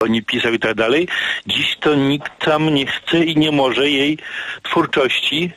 nie pisał i tak dalej. Dziś to nikt tam nie chce i nie może jej twórczości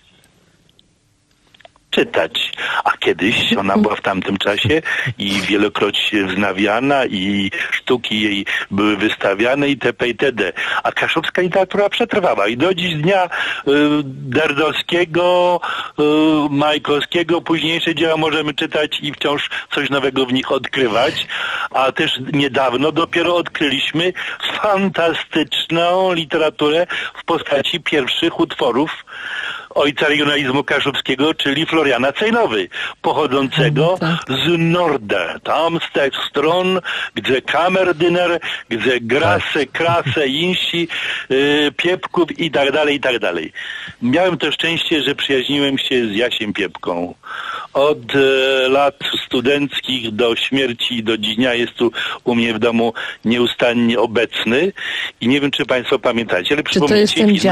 czytać. A kiedyś ona była w tamtym czasie i wielokroć wznawiana i sztuki jej były wystawiane itp. itd. A kaszubska literatura przetrwała i do dziś dnia Derdowskiego, Majkowskiego, późniejsze dzieła możemy czytać i wciąż coś nowego w nich odkrywać. A też niedawno dopiero odkryliśmy fantastyczną literaturę w postaci pierwszych utworów ojca regionalizmu kaszubskiego, czyli Floriana Cejnowy, pochodzącego z Norda. Tam z tych stron, gdzie kamerdyner, gdzie grasę, krasę, insi, Piepków i tak dalej, i tak dalej. Miałem to szczęście, że przyjaźniłem się z Jasiem Piepką. Od lat studenckich do śmierci, do dziś dnia jest tu u mnie w domu nieustannie obecny i nie wiem, czy państwo pamiętacie, ale przypomnijcie film Kaszebę.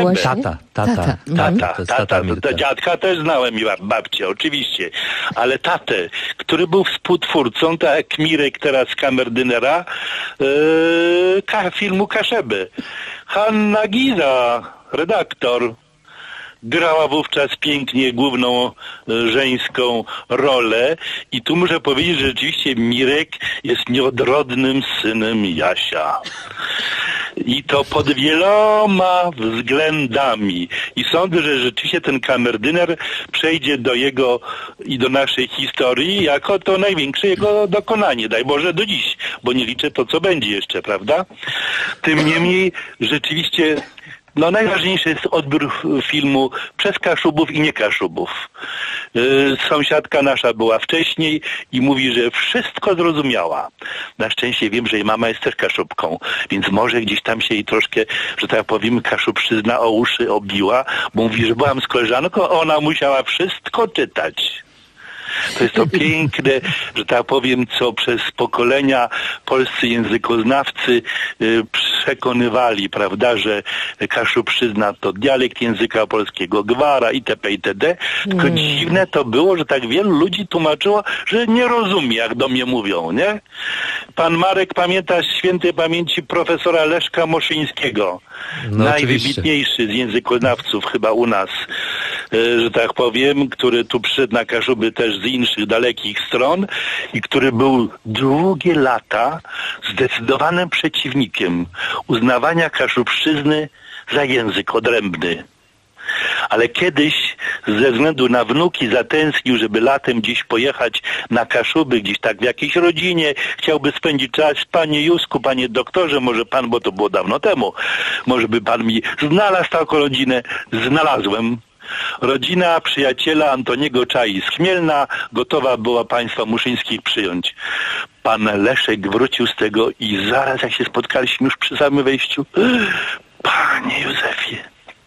Tata. Dziadka też znałem i babcię, oczywiście. Ale tatę, który był współtwórcą, tak jak Mirek teraz kamerdynera, filmu Kaszebę. Hanna Giza, redaktor, grała wówczas pięknie główną żeńską rolę i tu muszę powiedzieć, że rzeczywiście Mirek jest nieodrodnym synem Jasia. I to pod wieloma względami. I sądzę, że rzeczywiście ten kamerdyner przejdzie do jego i do naszej historii jako to największe jego dokonanie. Daj Boże do dziś, bo nie liczę to, co będzie jeszcze, prawda? Tym niemniej rzeczywiście najważniejszy jest odbiór filmu przez Kaszubów i nie Kaszubów. Sąsiadka nasza była wcześniej i mówi, że wszystko zrozumiała. Na szczęście wiem, że jej mama jest też Kaszubką, więc może gdzieś tam się jej troszkę, że tak powiem, kaszubszczyzna o uszy obiła, bo mówi, że byłam z koleżanką, ona musiała wszystko czytać. To jest to piękne, że tak powiem, co przez pokolenia polscy językoznawcy przekonywali, prawda, że kaszubszczyzna to dialekt języka polskiego, gwara itp. itd. Tylko dziwne to było, że tak wielu ludzi tłumaczyło, że nie rozumie, jak do mnie mówią, nie? Pan Marek pamięta świętej pamięci profesora Leszka Moszyńskiego. Najwybitniejszy z językoznawców chyba u nas, że tak powiem, który tu przyszedł na Kaszuby też z innych dalekich stron i który był długie lata zdecydowanym przeciwnikiem uznawania kaszubszczyzny za język odrębny. Ale kiedyś ze względu na wnuki zatęsknił, żeby latem gdzieś pojechać na Kaszuby, gdzieś tak w jakiejś rodzinie, chciałby spędzić czas. Panie Jusku, panie doktorze, może pan, bo to było dawno temu, może by pan mi znalazł taką rodzinę. Znalazłem. Rodzina przyjaciela Antoniego Czai z Chmielna gotowa była państwa muszyńskich przyjąć. Pan Leszek wrócił z tego i zaraz jak się spotkaliśmy już przy samym wejściu, panie Józefie,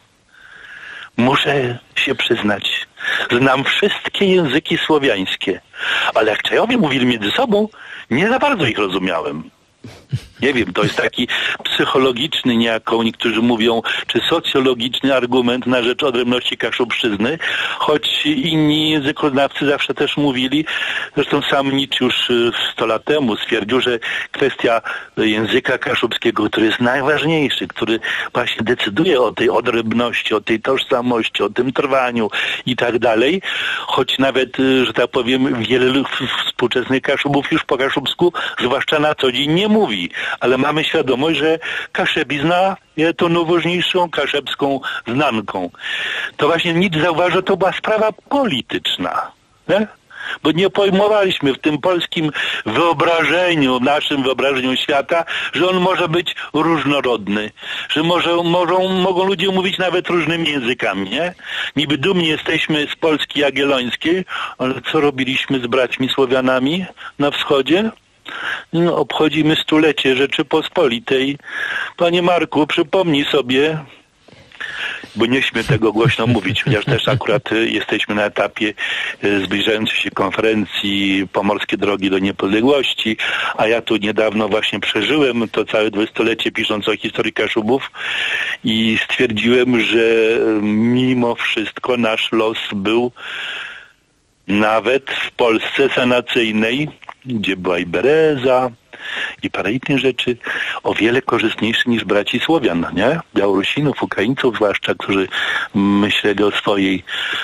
muszę się przyznać, znam wszystkie języki słowiańskie, ale jak Czajowie mówili między sobą, nie za bardzo ich rozumiałem. Nie wiem, to jest taki psychologiczny niejako, niektórzy mówią, czy socjologiczny argument na rzecz odrębności kaszubszczyzny, choć inni językoznawcy zawsze też mówili, zresztą sam Nicz już 100 lat temu stwierdził, że kwestia języka kaszubskiego, który jest najważniejszy, który właśnie decyduje o tej odrębności, o tej tożsamości, o tym trwaniu i tak dalej, choć nawet, że tak powiem, wiele współczesnych Kaszubów już po kaszubsku, zwłaszcza na co dzień, nie mówi. Ale mamy świadomość, że kaszebizna jest tą najważniejszą kaszebską znanką. To właśnie nic zauważył, to była sprawa polityczna. Nie? Bo nie pojmowaliśmy w tym polskim wyobrażeniu, naszym wyobrażeniu świata, że on może być różnorodny, że mogą ludzie mówić nawet różnymi językami, nie? Niby dumni jesteśmy z Polski Jagiellońskiej, ale co robiliśmy z braćmi Słowianami na wschodzie? No, obchodzimy 100-lecie Rzeczypospolitej. Panie Marku, przypomnij sobie, bo nie śmiem tego głośno mówić, chociaż też akurat jesteśmy na etapie zbliżającej się konferencji Pomorskie Drogi do Niepodległości, a ja tu niedawno właśnie przeżyłem to całe 20-lecie pisząc o historii Kaszubów i stwierdziłem, że mimo wszystko nasz los był nawet w Polsce sanacyjnej, gdzie była i Bereza, i parę innych rzeczy o wiele korzystniejszy niż braci Słowian, nie? Białorusinów, Ukraińców zwłaszcza, którzy myśleli o swojej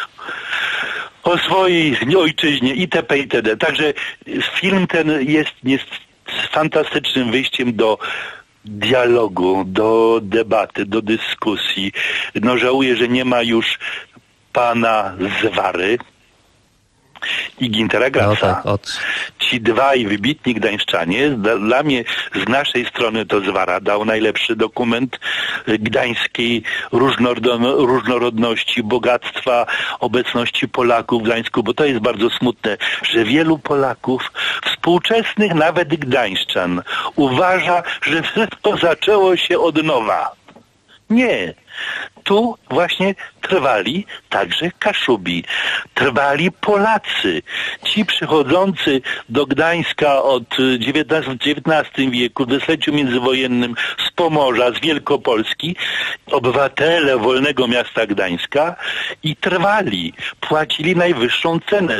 ojczyźnie itp. itd. Także film ten jest fantastycznym wyjściem do dialogu, do debaty, do dyskusji. No żałuję, że nie ma już pana Zwary i Gintera Grasa. No tak, Ci dwaj wybitni gdańszczanie, dla mnie z naszej strony to Zwara dał najlepszy dokument gdańskiej różnorodności, bogactwa, obecności Polaków w Gdańsku, bo to jest bardzo smutne, że wielu Polaków, współczesnych nawet gdańszczan, uważa, że wszystko zaczęło się od nowa. Nie. Tu właśnie trwali także Kaszubi. Trwali Polacy. Ci przychodzący do Gdańska w XIX wieku, w desyleciu międzywojennym z Pomorza, z Wielkopolski, obywatele wolnego miasta Gdańska i trwali. Płacili najwyższą cenę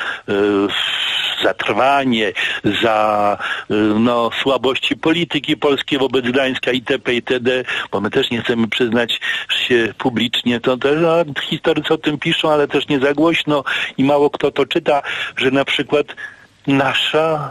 za trwanie, za słabości polityki polskiej wobec Gdańska itp. itd., bo my też nie chcemy przyznać się publicznie, to też historycy o tym piszą, ale też nie za głośno i mało kto to czyta, że na przykład nasza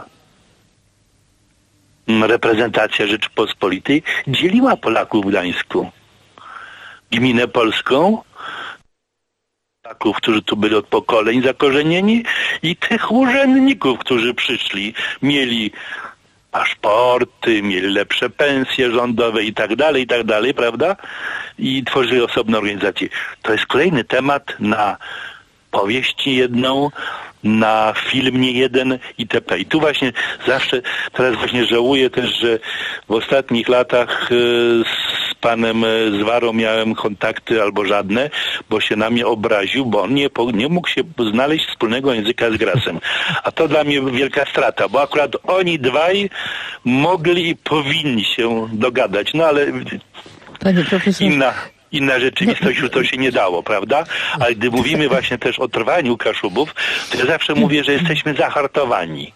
reprezentacja Rzeczypospolitej dzieliła Polaków w Gdańsku. Gminę polską, Polaków, którzy tu byli od pokoleń zakorzenieni i tych urzędników, którzy przyszli, mieli paszporty, mieli lepsze pensje rządowe i tak dalej, prawda? I tworzyli osobne organizacje. To jest kolejny temat na powieść jedną, na film nie jeden itp. I tu właśnie zawsze, teraz właśnie żałuję też, że w ostatnich latach z panem Zwarą miałem kontakty albo żadne, bo się na mnie obraził, bo on nie mógł się znaleźć wspólnego języka z Grasem. A to dla mnie wielka strata, bo akurat oni dwaj mogli i powinni się dogadać. No ale panie profesorze, inna rzeczywistość już to się nie dało, prawda? Ale gdy mówimy właśnie też o trwaniu Kaszubów, to ja zawsze mówię, że jesteśmy zahartowani.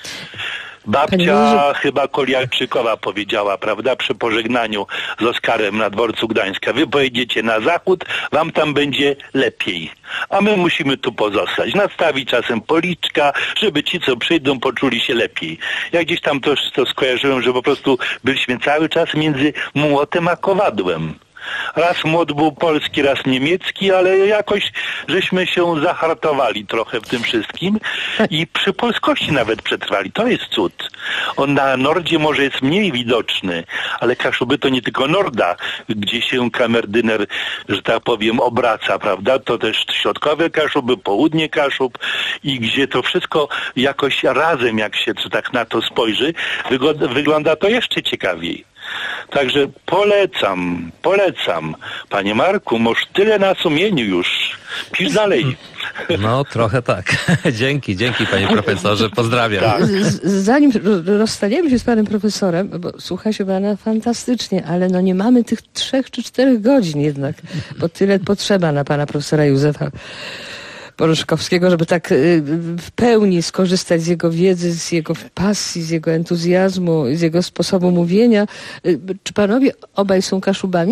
Babcia chyba Koliarczykowa powiedziała, prawda, przy pożegnaniu z Oskarem na dworcu Gdańska: wy pojedziecie na zachód, wam tam będzie lepiej. A my musimy tu pozostać. Nastawić czasem policzka, żeby ci, co przyjdą, poczuli się lepiej. Ja gdzieś tam to skojarzyłem, że po prostu byliśmy cały czas między młotem a kowadłem. Raz młot był polski, raz niemiecki, ale jakoś żeśmy się zahartowali trochę w tym wszystkim i przy polskości nawet przetrwali. To jest cud. On na Nordzie może jest mniej widoczny, ale Kaszuby to nie tylko Norda, gdzie się kamerdyner, że tak powiem, obraca, prawda? To też środkowe Kaszuby, południe Kaszub i gdzie to wszystko jakoś razem, jak się tak na to spojrzy, wygląda to jeszcze ciekawiej. Także polecam. Panie Marku, masz tyle na sumieniu już. Pisz dalej. No, trochę tak. Dzięki panie profesorze. Pozdrawiam. Tak. Zanim rozstaniemy się z panem profesorem, bo słucha się pana fantastycznie, ale nie mamy tych 3 czy 4 godzin jednak, bo tyle potrzeba na pana profesora Józefa Poroszkowskiego, żeby tak w pełni skorzystać z jego wiedzy, z jego pasji, z jego entuzjazmu, z jego sposobu mówienia. Czy panowie obaj są Kaszubami?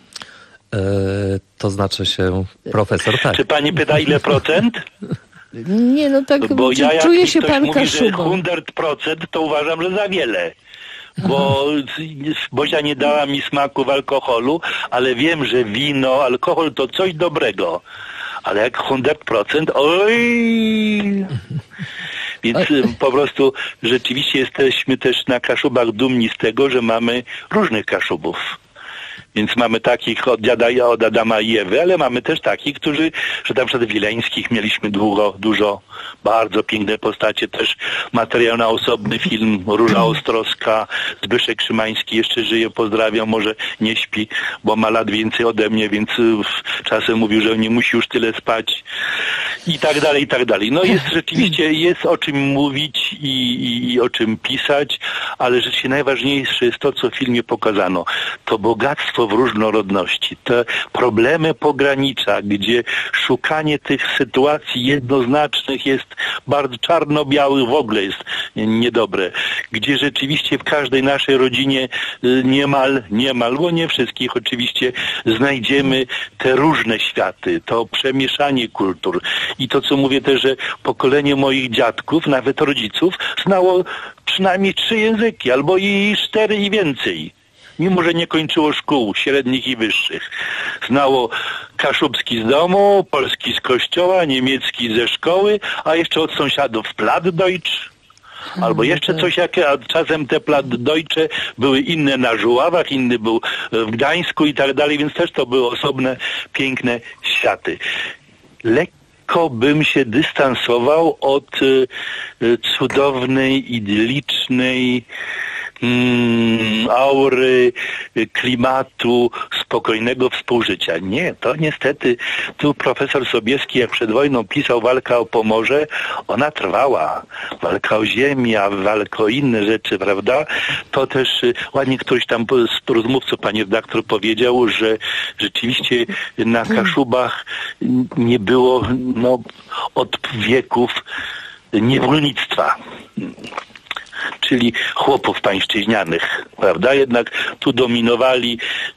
To znaczy się profesor, tak. Czy pani pyta, ile procent? Nie, tak, bo ja, jak czuje się ktoś pan mówi, Kaszubą. że 100%, to uważam, że za wiele. Bo Bozia nie dała mi smaku w alkoholu, ale wiem, że wino, alkohol to coś dobrego. Ale jak 100%, oj! Więc po prostu rzeczywiście jesteśmy też na Kaszubach dumni z tego, że mamy różnych Kaszubów. Więc mamy takich od Adama i Ewy, ale mamy też takich, którzy, że na przykład Wileńskich mieliśmy dużo, bardzo piękne postacie, też materiał na osobny film, Róża Ostrowska, Zbyszek Szymański jeszcze żyje, pozdrawiam, może nie śpi, bo ma lat więcej ode mnie, więc czasem mówił, że nie musi już tyle spać i tak dalej. No jest o czym mówić i o czym pisać, ale rzeczywiście najważniejsze jest to, co w filmie pokazano. To bogactwo bogactwo w różnorodności, te problemy pogranicza, gdzie szukanie tych sytuacji jednoznacznych jest bardzo czarno-białych, w ogóle jest niedobre, gdzie rzeczywiście w każdej naszej rodzinie niemal, bo nie wszystkich oczywiście, znajdziemy te różne światy, to przemieszanie kultur i to, co mówię też, że pokolenie moich dziadków, nawet rodziców, znało przynajmniej 3 języki, albo i 4 i więcej. Mimo że nie kończyło szkół średnich i wyższych. Znało kaszubski z domu, polski z kościoła, niemiecki ze szkoły, a jeszcze od sąsiadów Plattdeutsch. Albo jeszcze coś, a czasem te Plattdeutsche były inne na Żuławach, inny był w Gdańsku i tak dalej, więc też to były osobne, piękne światy. Lekko bym się dystansował od cudownej, idyllicznej aury, klimatu, spokojnego współżycia. Nie, to niestety tu profesor Sobieski, jak przed wojną pisał Walka o Pomorze, ona trwała. Walka o ziemię, walka o inne rzeczy, prawda? To też ładnie któryś tam z rozmówców, pani redaktor, powiedział, że rzeczywiście na Kaszubach nie było od wieków niewolnictwa. Czyli chłopów pańszczyźnianych, prawda? Jednak tu dominowali,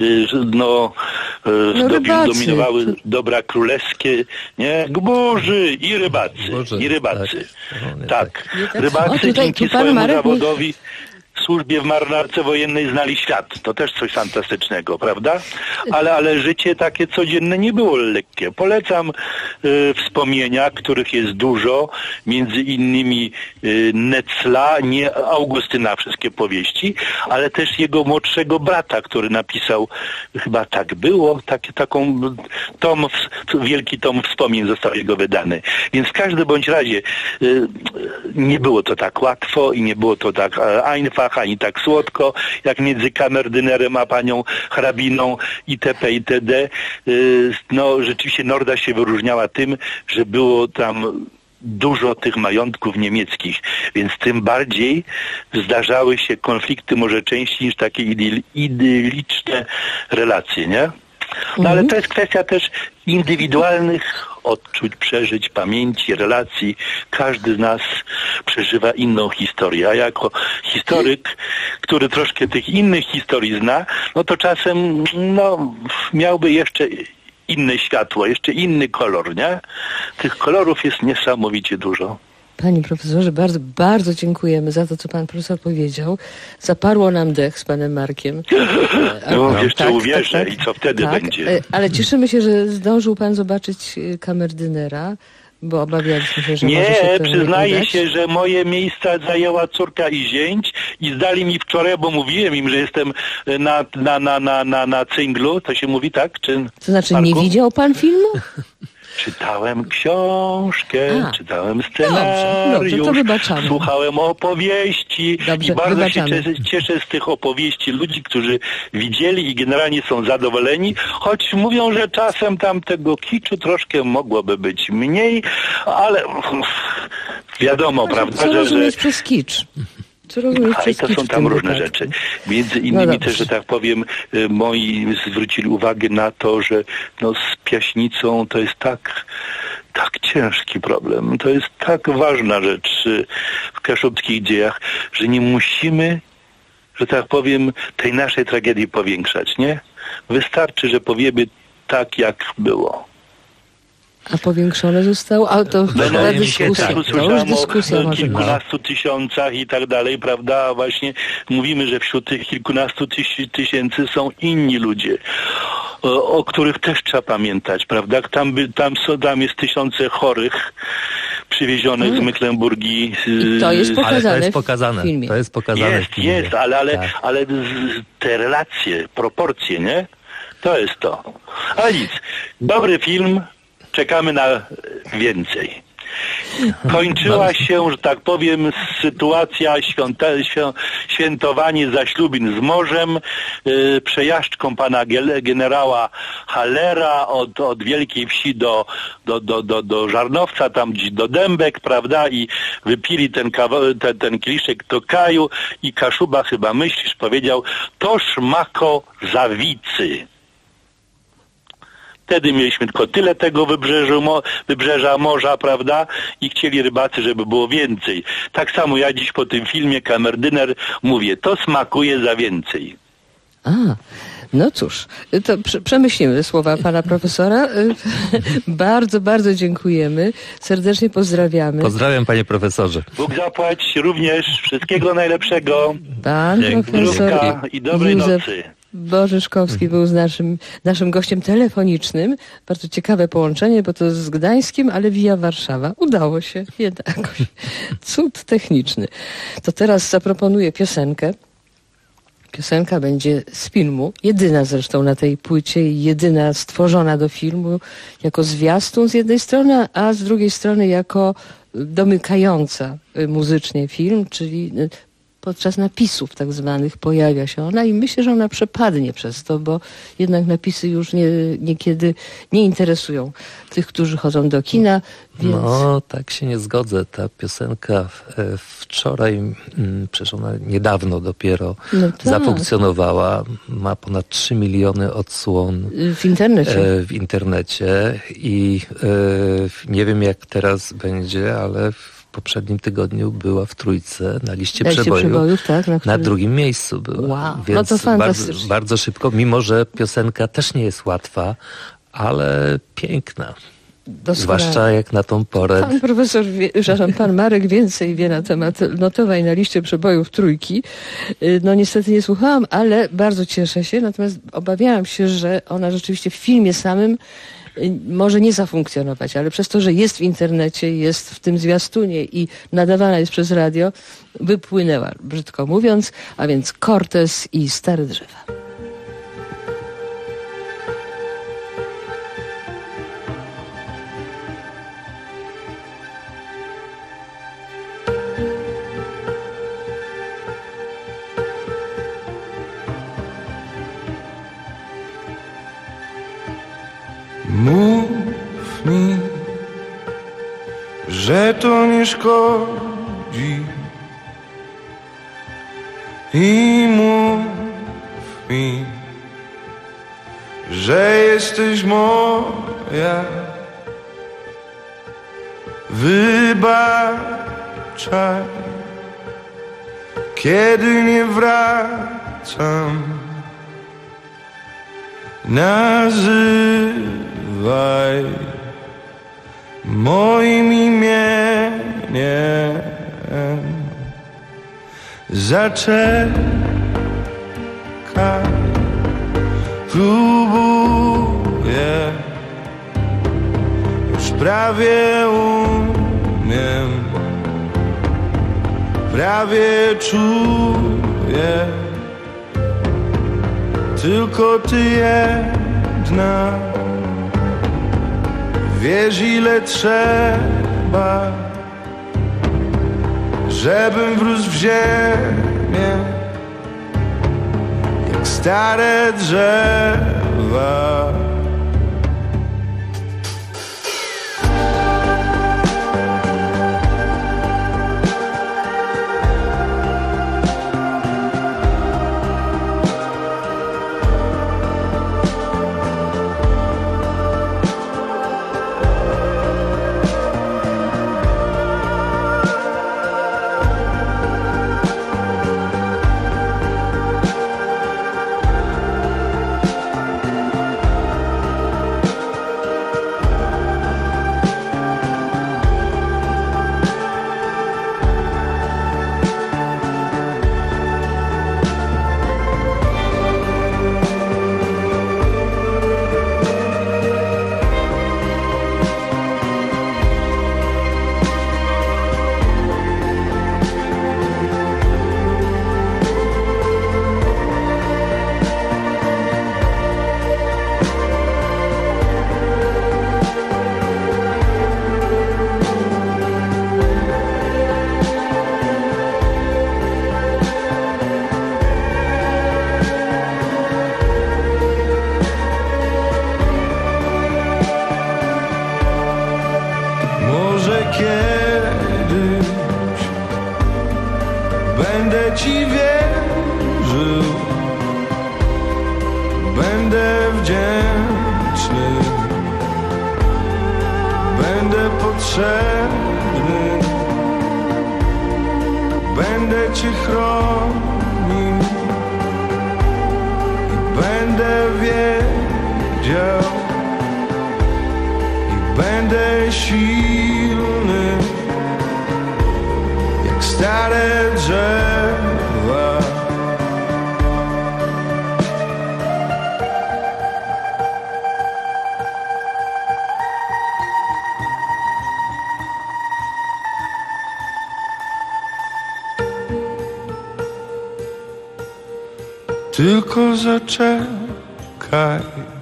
dominowały dobra królewskie, nie? Gburzy i rybacy. Tak. Rybacy dzięki swojemu zawodowi w służbie w marynarce wojennej znali świat. To też coś fantastycznego, prawda? Ale życie takie codzienne nie było lekkie. Polecam wspomnienia, których jest dużo, między innymi Netzla, nie Augustyna wszystkie powieści, ale też jego młodszego brata, który napisał, chyba tak było, wielki tom wspomnień został jego wydany. Więc w każdym bądź razie nie było to tak łatwo i nie było to tak einfach, ani tak słodko, jak między kamerdynerem a panią hrabiną itp. itd. Rzeczywiście Norda się wyróżniała tym, że było tam dużo tych majątków niemieckich, więc tym bardziej zdarzały się konflikty może częściej niż takie idylliczne relacje, nie? Ale to jest kwestia też indywidualnych odczuć, przeżyć, pamięci, relacji. Każdy z nas przeżywa inną historię, a jako historyk, który troszkę tych innych historii zna, to czasem miałby jeszcze inne światło, jeszcze inny kolor, nie? Tych kolorów jest niesamowicie dużo. Panie profesorze, bardzo, bardzo dziękujemy za to, co pan profesor powiedział. Zaparło nam dech z panem Markiem. Jeszcze uwierzę i co wtedy będzie. Ale cieszymy się, że zdążył pan zobaczyć kamerdynera, bo obawialiśmy się, że może się to przyznaję się, że moje miejsca zajęła córka i zięć i zdali mi wczoraj, bo mówiłem im, że jestem na cynglu, to się mówi tak? Czy, to znaczy, Marku? Nie widział pan filmu? Czytałem książkę, czytałem scenariusz, dobrze, to wybaczamy. Słuchałem opowieści Dobrze, i bardzo wybaczamy. się cieszę z tych opowieści ludzi, którzy widzieli i generalnie są zadowoleni, choć mówią, że czasem tam tego kiczu troszkę mogłoby być mniej, ale wiadomo, prawda, co rozumieć przez kicz? I to są tam różne rzeczy. Między innymi też, że tak powiem, moi zwrócili uwagę na to, że z Piaśnicą to jest tak ciężki problem. To jest tak ważna rzecz w kaszubskich dziejach, że nie musimy, że tak powiem, tej naszej tragedii powiększać, nie? Wystarczy, że powiemy tak, jak było. A powiększone zostało? A to dyskusja. O kilkunastu tysiącach i tak dalej, prawda? Właśnie mówimy, że wśród tych kilkunastu tysięcy są inni ludzie, o których też trzeba pamiętać, prawda? Tam jest tysiące chorych przywiezionych z Mecklenburgii. I to jest pokazane w filmie. To jest pokazane w filmie. Jest, ale te relacje, proporcje, nie? To jest to. Ale nic. Dobry film. Czekamy na więcej. Kończyła się, że tak powiem, sytuacja świętowanie zaślubin z morzem, przejażdżką pana generała Hallera od Wielkiej Wsi do Żarnowca, tam gdzieś do Dębek, prawda, i wypili ten kieliszek Tokaju i Kaszuba, chyba myślisz, powiedział: to szmako zawicy. Wtedy mieliśmy tylko tyle tego wybrzeża morza, prawda? I chcieli rybacy, żeby było więcej. Tak samo ja dziś po tym filmie Kamerdyner mówię: to smakuje za więcej. No cóż, to przemyślimy słowa pana profesora. Bardzo, bardzo dziękujemy. Serdecznie pozdrawiamy. Pozdrawiam, panie profesorze. Bóg zapłać również. Wszystkiego najlepszego. Pan profesor i dobrej Józef nocy. Bożyszkowski był naszym gościem telefonicznym. Bardzo ciekawe połączenie, bo to z Gdańskiem, ale via Warszawa. Udało się jednak. Cud techniczny. To teraz zaproponuję piosenkę. Piosenka będzie z filmu, jedyna zresztą na tej płycie i jedyna stworzona do filmu jako zwiastun z jednej strony, a z drugiej strony jako domykająca muzycznie film, czyli podczas napisów tak zwanych pojawia się ona i myślę, że ona przepadnie przez to, bo jednak napisy już niekiedy nie interesują tych, którzy chodzą do kina. Więc... No, tak się nie zgodzę. Ta piosenka wczoraj, przecież ona niedawno dopiero zafunkcjonowała. Ma ponad 3 miliony odsłon w internecie i nie wiem jak teraz będzie, ale w poprzednim tygodniu była w trójce na liście przebojów tak, na drugim miejscu była. Wow. Więc no to fantastycznie. Bardzo szybko, mimo że piosenka też nie jest łatwa, ale piękna. Doskonale. Zwłaszcza jak na tą porę. Pan Marek więcej wie na temat notowań na liście przebojów trójki. No niestety nie słuchałam, ale bardzo cieszę się. Natomiast obawiałam się, że ona rzeczywiście w filmie samym może nie zafunkcjonować, ale przez to, że jest w internecie, jest w tym zwiastunie i nadawana jest przez radio, wypłynęła, brzydko mówiąc, a więc Cortez i Stare Drzewa. Mów mi, że to nie szkodzi i mów mi, że jesteś moja. Wybaczaj, kiedy nie wracam. Nazywaj moim imieniem. Zaczekaj, próbuję, już prawie umiem, prawie czuję. Tylko ty jedna wiesz, ile trzeba, żebym wrósł w ziemię jak stare drzewa. Będę wdzięczny, będę potrzebny, będę Cię chronił i będę wiedział i będę silny jak stare drzewa. Tylko zaczekaj.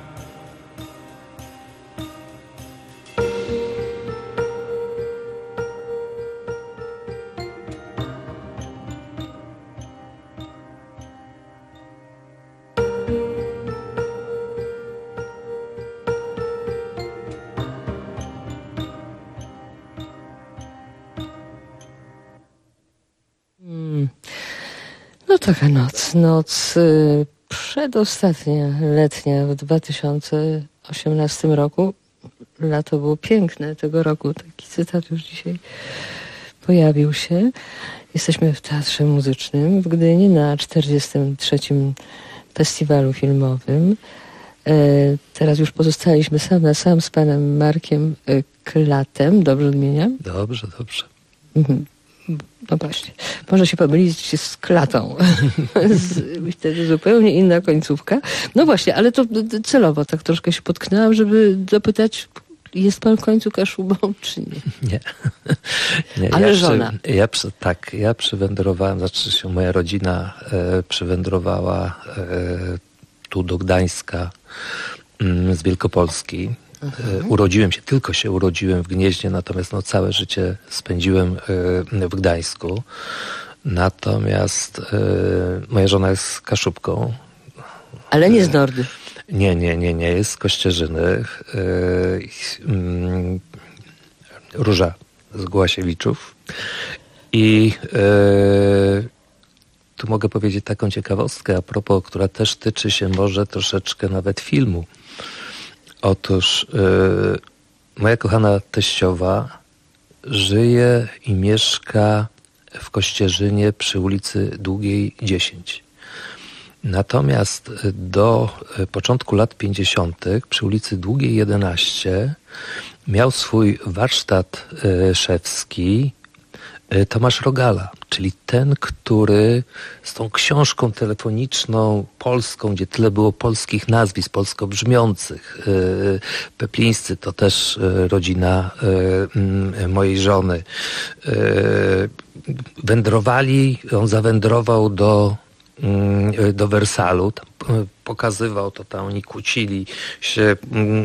No taka noc przedostatnia, letnia w 2018 roku. Lato było piękne tego roku, taki cytat już dzisiaj pojawił się. Jesteśmy w Teatrze Muzycznym w Gdyni na 43. Festiwalu Filmowym. Teraz już pozostaliśmy sam na sam z panem Markiem Klatem. Dobrze odmieniam? Dobrze, dobrze. Mhm. No właśnie, może się pomylić z Klatą. Wtedy zupełnie inna końcówka. No właśnie, ale to celowo tak troszkę się potknęłam, żeby dopytać, jest pan w końcu Kaszubą, czy nie? Nie. Nie. Ale żona. Ja przywędrowałem, znaczy się moja rodzina przywędrowała tu do Gdańska z Wielkopolski. Tylko się urodziłem w Gnieźnie, natomiast całe życie spędziłem w Gdańsku. Natomiast moja żona jest Kaszubką. Ale nie z Nordy. Nie, jest z Kościerzyny. Róża z Głasiewiczów. I tu mogę powiedzieć taką ciekawostkę a propos, która też tyczy się może troszeczkę nawet filmu. Otóż moja kochana teściowa żyje i mieszka w Kościerzynie przy ulicy Długiej 10. Natomiast do początku lat 50. przy ulicy Długiej 11 miał swój warsztat szewski Tomasz Rogala, czyli ten, który z tą książką telefoniczną polską, gdzie tyle było polskich nazwisk, polsko brzmiących. Peplińscy to też rodzina mojej żony. Wędrowali, on zawędrował do Wersalu, tam pokazywał to, tam oni kłócili się,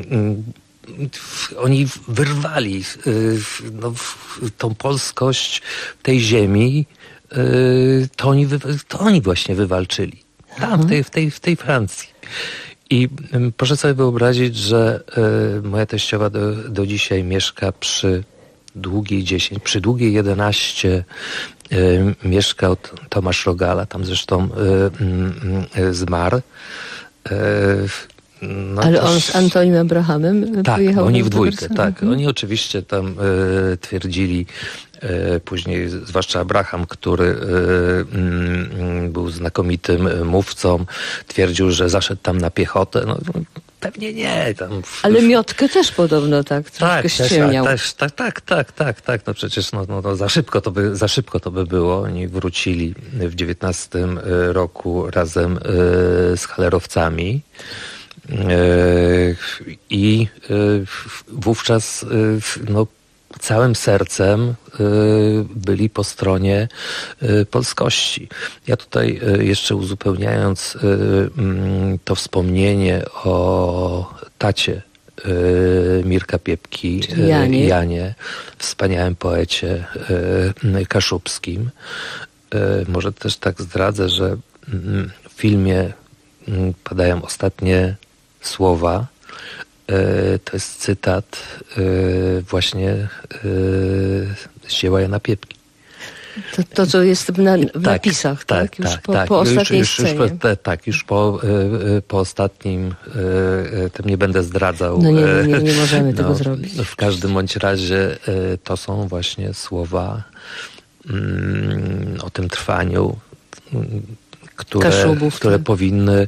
oni wyrwali tą polskość tej ziemi, to oni właśnie wywalczyli. Tam, w tej Francji. I proszę sobie wyobrazić, że moja teściowa do dzisiaj mieszka przy Długiej 10, przy Długiej 11 mieszkał Tomasz Rogala, tam zresztą zmarł. No ale on z Antonim Abrahamem pojechał oni w dwójkę, tak. Oni oczywiście tam twierdzili, później zwłaszcza Abraham, który był znakomitym mówcą, twierdził, że zaszedł tam na piechotę. No, pewnie nie. Tam ale Miotkę też podobno tak troszkę ściemniał. Tak. No przecież za szybko to by było. Oni wrócili w 19 roku razem z Hallerowcami. I wówczas całym sercem byli po stronie polskości. Ja tutaj jeszcze uzupełniając to wspomnienie o tacie Mirka Piepki, Janie, wspaniałym poecie kaszubskim. Może też tak zdradzę, że w filmie padają ostatnie słowa. To jest cytat właśnie z dzieła Jana Piepki. To co jest w napisach, tak? Już po ostatniej scenie. Już po ostatnim, tym nie będę zdradzał. No nie możemy tego zrobić. W każdym bądź razie to są właśnie słowa o tym trwaniu, które powinny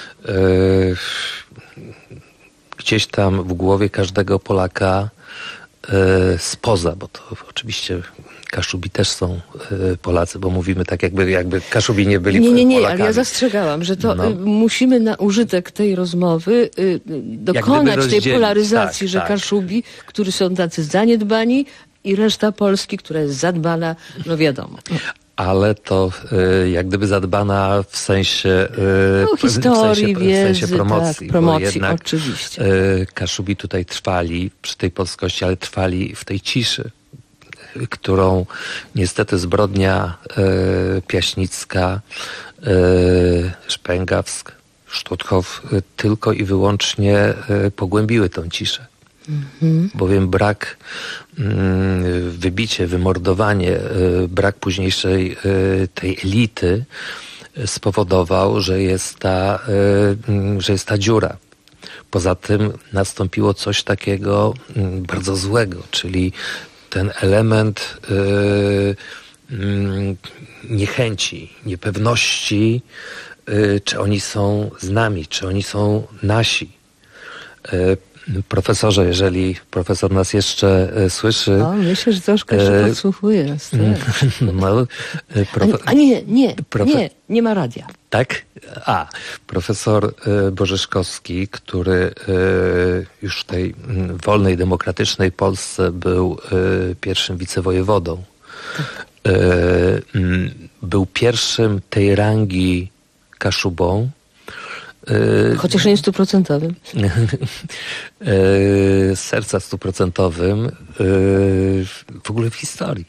gdzieś tam w głowie każdego Polaka spoza, bo to oczywiście Kaszubi też są Polacy, bo mówimy tak jakby Kaszubi nie byli Polakami. Nie, ale ja zastrzegałam, że to musimy na użytek tej rozmowy dokonać tej polaryzacji, że Kaszubi, którzy są tacy zaniedbani, i reszta Polski, która jest zadbana, no wiadomo. Ale to jak gdyby zadbana w sensie historii, wiedzy, w sensie promocji. Tak, promocji, jednak, oczywiście. Kaszubi tutaj trwali przy tej polskości, ale trwali w tej ciszy, którą niestety zbrodnia piaśnicka, Szpęgawsk, Stutthof tylko i wyłącznie pogłębiły tą ciszę. Bowiem brak, wybicie, wymordowanie, brak późniejszej tej elity spowodował, że jest ta dziura. Poza tym nastąpiło coś takiego bardzo złego, czyli ten element niechęci, niepewności, czy oni są z nami, czy oni są nasi. Profesorze, jeżeli profesor nas jeszcze słyszy... myślę, że troszkę się podsłuchuje nas. Nie ma radia. Tak? Profesor Borzeszkowski, który już w tej wolnej, demokratycznej Polsce był pierwszym wicewojewodą. Był pierwszym tej rangi Kaszubą. Chociaż nie 100%. Serca 100%. W ogóle w historii.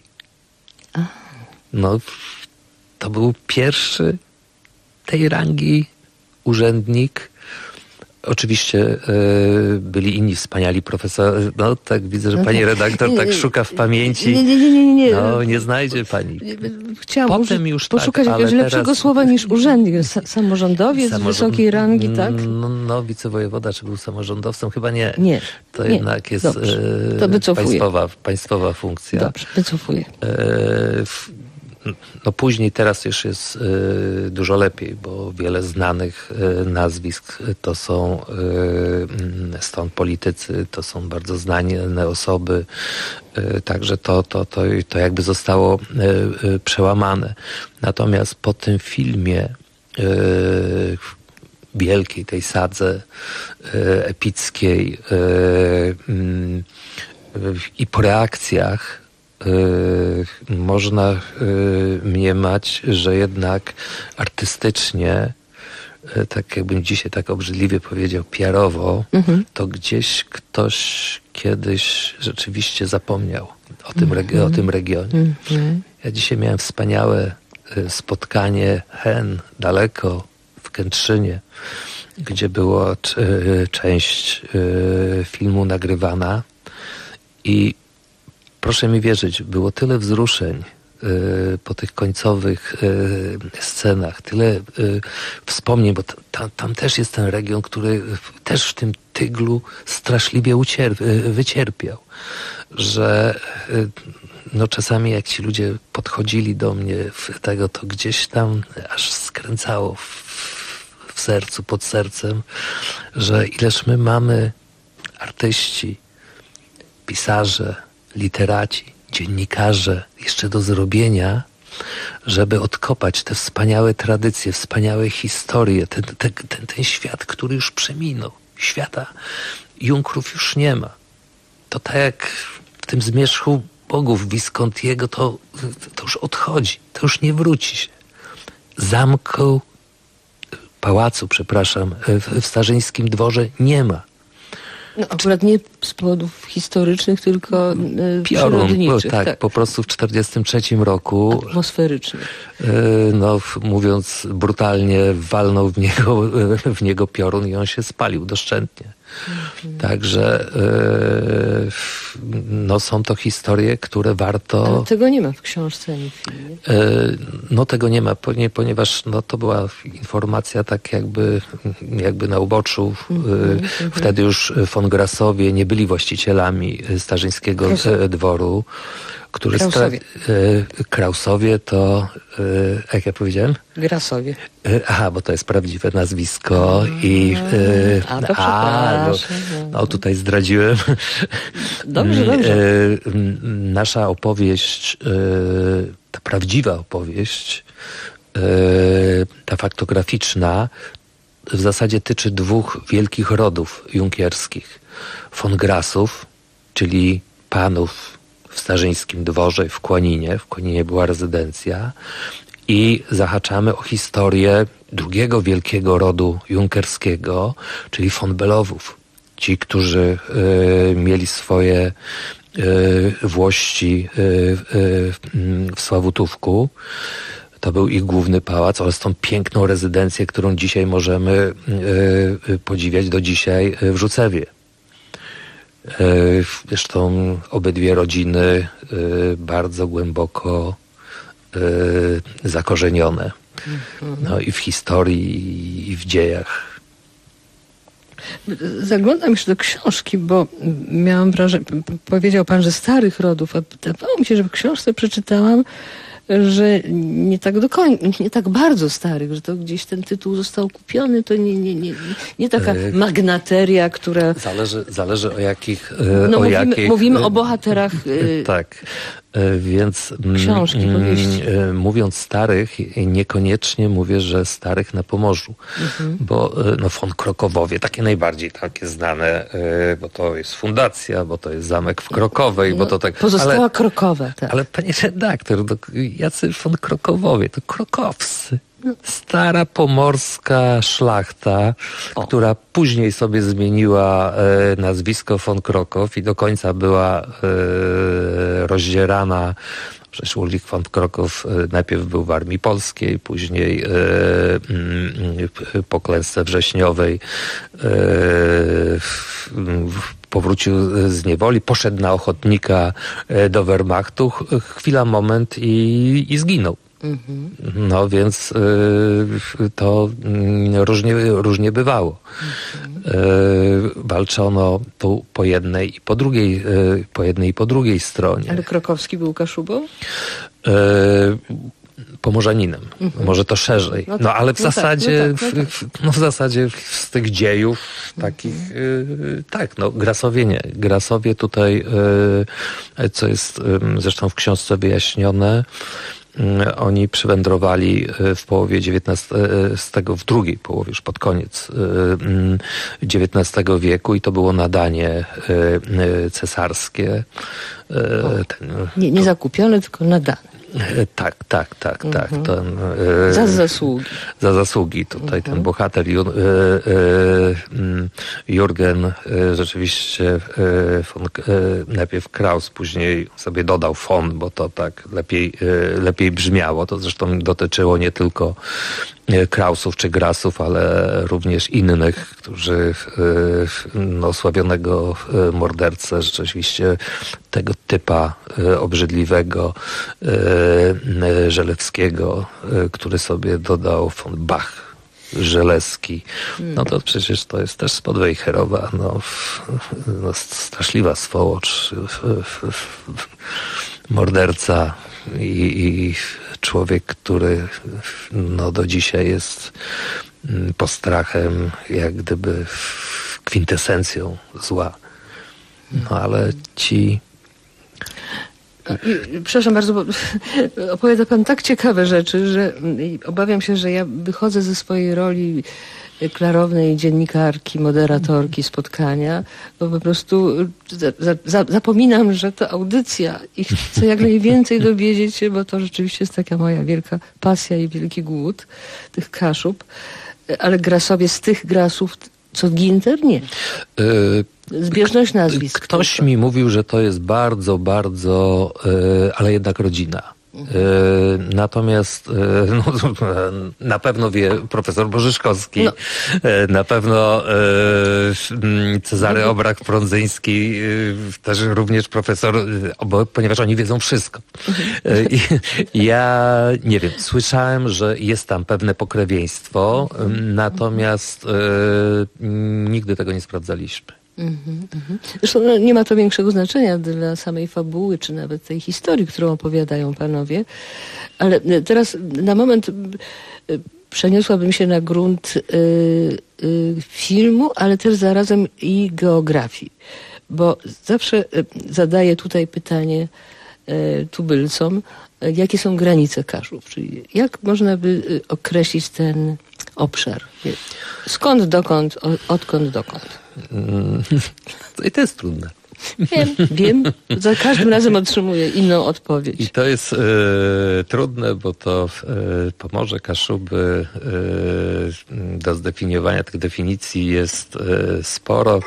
To był pierwszy tej rangi urzędnik. Oczywiście byli inni wspaniali profesorowie. Tak widzę, że pani redaktor tak szuka w pamięci. Nie. Nie znajdzie pani. Chciałam poszukać jakiegoś lepszego słowa niż urzędnik. Samorządowiec wysokiej rangi, tak? Wicewojewoda, czy był samorządowcem? Chyba nie. To jednak jest państwowa funkcja. Dobrze, wycofuję. Później teraz już jest dużo lepiej, bo wiele znanych nazwisk to są stąd politycy, to są bardzo znane osoby, także to jakby zostało przełamane. Natomiast po tym filmie wielkiej, tej sadze epickiej i po reakcjach można mniemać, że jednak artystycznie, tak jakbym dzisiaj tak obrzydliwie powiedział, PR-owo, to gdzieś ktoś kiedyś rzeczywiście zapomniał o tym regionie. Ja dzisiaj miałem wspaniałe spotkanie daleko w Kętrzynie, gdzie była część filmu nagrywana i proszę mi wierzyć, było tyle wzruszeń po tych końcowych scenach, tyle wspomnień, bo tam też jest ten region, który też w tym tyglu straszliwie wycierpiał, że czasami jak ci ludzie podchodzili do mnie to gdzieś tam aż skręcało w sercu, pod sercem, że ileż my mamy artyści, pisarze, literaci, dziennikarze jeszcze do zrobienia, żeby odkopać te wspaniałe tradycje, wspaniałe historie, ten świat, który już przeminął. Świata Junkrów już nie ma. To tak jak w tym Zmierzchu Bogów Viscontiego, to już odchodzi, to już nie wróci się. Pałacu w Starzyńskim Dworze nie ma. Akurat nie z powodów historycznych, tylko piorun, przyrodniczych. Tak, po prostu w 1943 roku atmosferycznych. Mówiąc brutalnie, walnął w niego piorun i on się spalił doszczętnie. Także są to historie, które warto... Ale tego nie ma w książce ani w filmie. Tego nie ma, ponieważ to była informacja tak jakby na uboczu. Wtedy już von Grassowie nie byli właścicielami starzyńskiego dworu. Krausowie to, jak ja powiedziałem? Grasowie. Bo to jest prawdziwe nazwisko tutaj zdradziłem. Dobrze. Nasza opowieść, ta prawdziwa opowieść, ta faktograficzna, w zasadzie tyczy dwóch wielkich rodów junkierskich. Von Grassów, czyli panów w starzyńskim dworze w Kłaninie. W Kłaninie była rezydencja. I zahaczamy o historię drugiego wielkiego rodu junkerskiego, czyli von Bellowów. Ci, którzy mieli swoje włości w Sławutówku. To był ich główny pałac oraz tą piękną rezydencję, którą dzisiaj możemy podziwiać do dzisiaj w Rzucewie. Zresztą obydwie rodziny bardzo głęboko zakorzenione. I w historii, i w dziejach. Zaglądam jeszcze do książki, bo miałam wrażenie, powiedział pan, że starych rodów, a wydawało mi się, że w książce przeczytałam, że nie tak do końca, nie tak bardzo starych, że to gdzieś ten tytuł został kupiony, to nie taka magnateria, która... Zależy o jakich... Mówimy o bohaterach... Tak. Więc książki, powieści. Mówiąc starych, niekoniecznie mówię, że starych na Pomorzu. Bo von Krokowowie, takie najbardziej takie znane, bo to jest fundacja, bo to jest zamek w Krokowej, bo to tak... Pozostała Krokowa, tak. Ale panie redaktor, jacy von Krokowowie? To krokowscy. Stara pomorska szlachta, która później sobie zmieniła nazwisko von Krokow i do końca była rozdzierana. Przecież Ulrich von Krokow najpierw był w Armii Polskiej, później po klęsce wrześniowej powrócił z niewoli, poszedł na ochotnika do Wehrmachtu, chwila, moment i zginął. Więc to różnie bywało. Walczono po jednej i po drugiej stronie. Ale Krokowski był Kaszubą? Pomorzaninem. Może to szerzej. Ale w zasadzie w zasadzie z tych dziejów takich Grassowie nie. Grassowie tutaj, co jest zresztą w książce wyjaśnione, oni przywędrowali w połowie w drugiej połowie, już pod koniec XIX wieku i to było nadanie cesarskie. Nie zakupione, tylko nadane. Tak. Za zasługi. Za zasługi. Tutaj ten bohater Jurgen rzeczywiście najpierw Kraus, później sobie dodał von, bo to tak lepiej brzmiało. To zresztą dotyczyło nie tylko Krausów czy Grassów, ale również innych, którzy sławionego mordercę, rzeczywiście tego typa obrzydliwego Żelewskiego, który sobie dodał von Bach, Żelewski. To przecież to jest też spod Wejherowa, straszliwa swołocz, morderca i człowiek, który do dzisiaj jest postrachem, jak gdyby kwintesencją zła. Ale ci... Przepraszam bardzo, bo opowiada pan tak ciekawe rzeczy, że obawiam się, że ja wychodzę ze swojej roli klarownej dziennikarki, moderatorki spotkania, bo po prostu zapominam, że to audycja i chcę jak najwięcej dowiedzieć się, bo to rzeczywiście jest taka moja wielka pasja i wielki głód tych Kaszub. Ale Grassowie z tych Grassów, co Ginter, nie. Zbieżność nazwisk. Ktoś mi mówił, że to jest bardzo, bardzo, ale jednak rodzina. Natomiast na pewno wie profesor Borzyszkowski, na pewno Cezary Obrak-Prądzyński, też również profesor, ponieważ oni wiedzą wszystko. Ja nie wiem, słyszałem, że jest tam pewne pokrewieństwo, natomiast nigdy tego nie sprawdzaliśmy. Zresztą nie ma to większego znaczenia dla samej fabuły, czy nawet tej historii, którą opowiadają panowie. Ale teraz na moment przeniosłabym się na grunt filmu, ale też zarazem i geografii. Bo zawsze zadaję tutaj pytanie tubylcom, jakie są granice Kaszub, czyli jak można by określić ten obszar? Skąd, dokąd, odkąd, dokąd? I to jest trudne. Wiem. Za każdym razem otrzymuję inną odpowiedź. I to jest trudne, bo to Pomorze, Kaszuby, do zdefiniowania tych definicji jest sporo.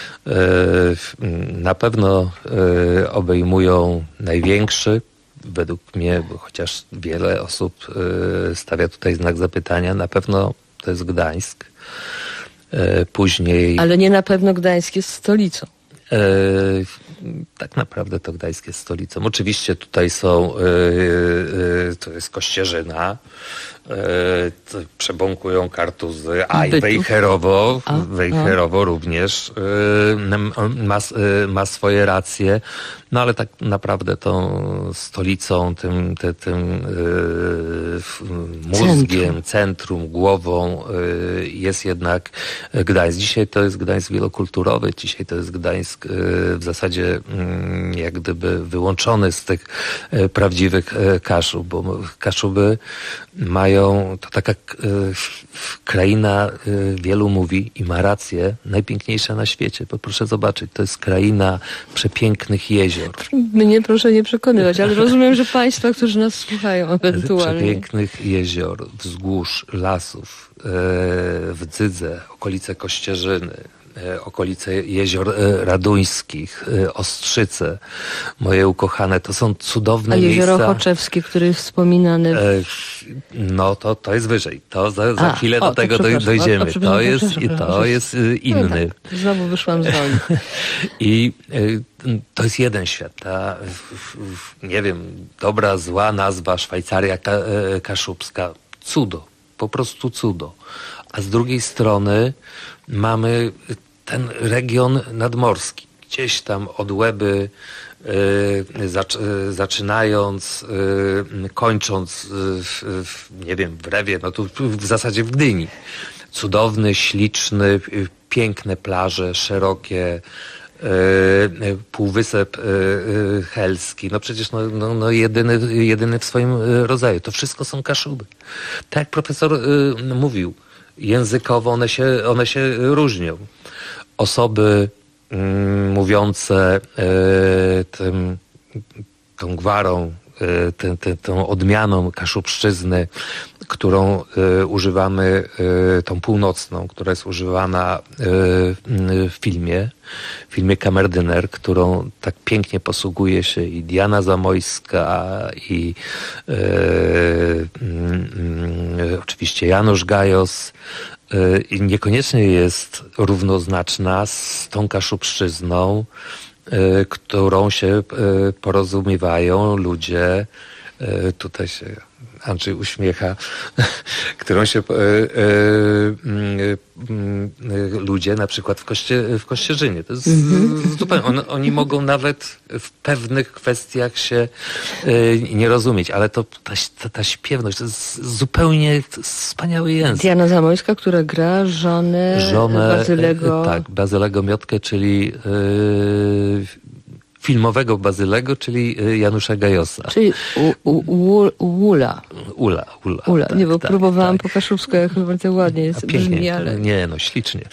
Na pewno obejmują największy, według mnie, bo chociaż wiele osób stawia tutaj znak zapytania, na pewno to jest Gdańsk. Później... Ale nie na pewno Gdańsk jest stolicą. Tak naprawdę to Gdańsk jest stolicą. Oczywiście tutaj są, to jest Kościerzyna, przebąkują Kartuzy, i Wejherowo również ma swoje racje, no ale tak naprawdę tą stolicą, tym mózgiem, centrum, głową jest jednak Gdańsk. Dzisiaj to jest Gdańsk wielokulturowy, dzisiaj to jest Gdańsk w zasadzie jak gdyby wyłączony z tych prawdziwych Kaszub, bo Kaszuby mają, to taka kraina, wielu mówi i ma rację, najpiękniejsza na świecie, bo proszę zobaczyć, to jest kraina przepięknych jezior. Mnie proszę nie przekonywać, ale rozumiem, że państwa, którzy nas słuchają ewentualnie. Przepięknych jezior, wzgórz, lasów, w Dzydze, okolice Kościerzyny, okolice jezior raduńskich, Ostrzyce, moje ukochane, to są cudowne miejsca. A jezioro Choczewskie, które jest wspominane. No to jest wyżej. To za chwilę do tego dojdziemy. To jest inny. Tak, znowu wyszłam z roli. I to jest jeden świat. Ta, nie wiem, dobra, zła nazwa Szwajcaria Kaszubska. Cudo. Po prostu cudo. A z drugiej strony mamy ten region nadmorski. Gdzieś tam od Łeby, zaczynając, kończąc, nie wiem, w Rewie, no tu w zasadzie w Gdyni. Cudowny, śliczny, piękne plaże, szerokie, Półwysep Helski. No przecież jedyny w swoim rodzaju. To wszystko są Kaszuby. Tak jak profesor mówił, językowo one się różnią. Osoby mówiące tą gwarą, tą odmianą kaszubszczyzny, którą używamy, tą północną, która jest używana w filmie Kamerdyner, którą tak pięknie posługuje się i Diana Zamojska, i oczywiście Janusz Gajos, i niekoniecznie jest równoznaczna z tą kaszubszczyzną, którą się porozumiewają ludzie, tutaj się Andrzej uśmiecha, którą się ludzie na przykład w Kościerzynie. To jest zupełnie, oni mogą nawet w pewnych kwestiach się nie rozumieć, ale to ta śpiewność, to jest zupełnie wspaniały język. Diana Zamojska, która gra żonę Bazylego. Tak, Bazylego Miotkę, czyli filmowego Bazylego, czyli Janusza Gajosa. Czyli Ula. Tak, nie, bo próbowałam po kaszubsku, jak to ładnie jest, brzmi, ale... Nie, ślicznie.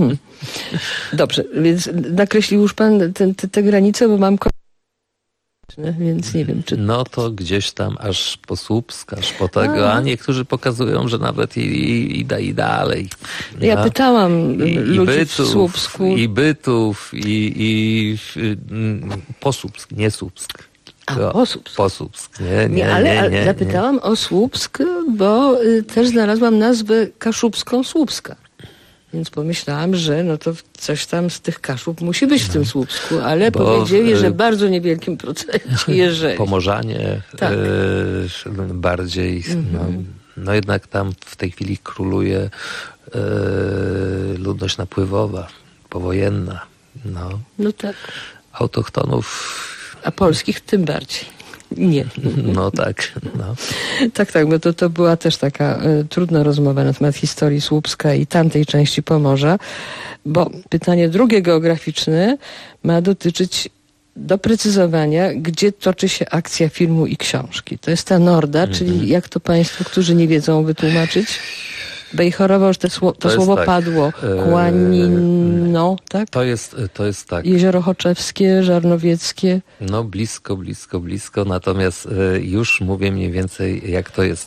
Dobrze, więc nakreślił już pan te granice, bo mam Więc nie wiem, czy... No to gdzieś tam aż po Słupsk, aż po tego, a niektórzy pokazują, że nawet i dalej. No. Ja pytałam ludzi w Słupsku. I Bytów, i po Słupsk, nie Słupsk. Po Słupsk. Nie. Zapytałam o Słupsk, bo też znalazłam nazwę kaszubską Słupska. Więc pomyślałam, że no to coś tam z tych Kaszub musi być w tym Słupsku, ale powiedzieli, że w bardzo niewielkim procencie jeżeli. Pomorzanie bardziej. No jednak tam w tej chwili króluje ludność napływowa, powojenna. No tak. Autochtonów. A polskich tym bardziej. Nie. No tak. No. Tak, bo to była też taka trudna rozmowa na temat historii Słupska i tamtej części Pomorza, bo pytanie drugie geograficzne ma dotyczyć doprecyzowania, gdzie toczy się akcja filmu i książki. To jest ta Norda, czyli jak to państwo, którzy nie wiedzą, wytłumaczyć? Bejhorowo już to słowo tak. Padło. Kłanino, tak? To jest tak. Jezioro Choczewskie, Żarnowieckie. No blisko. Natomiast już mówię mniej więcej, jak to jest.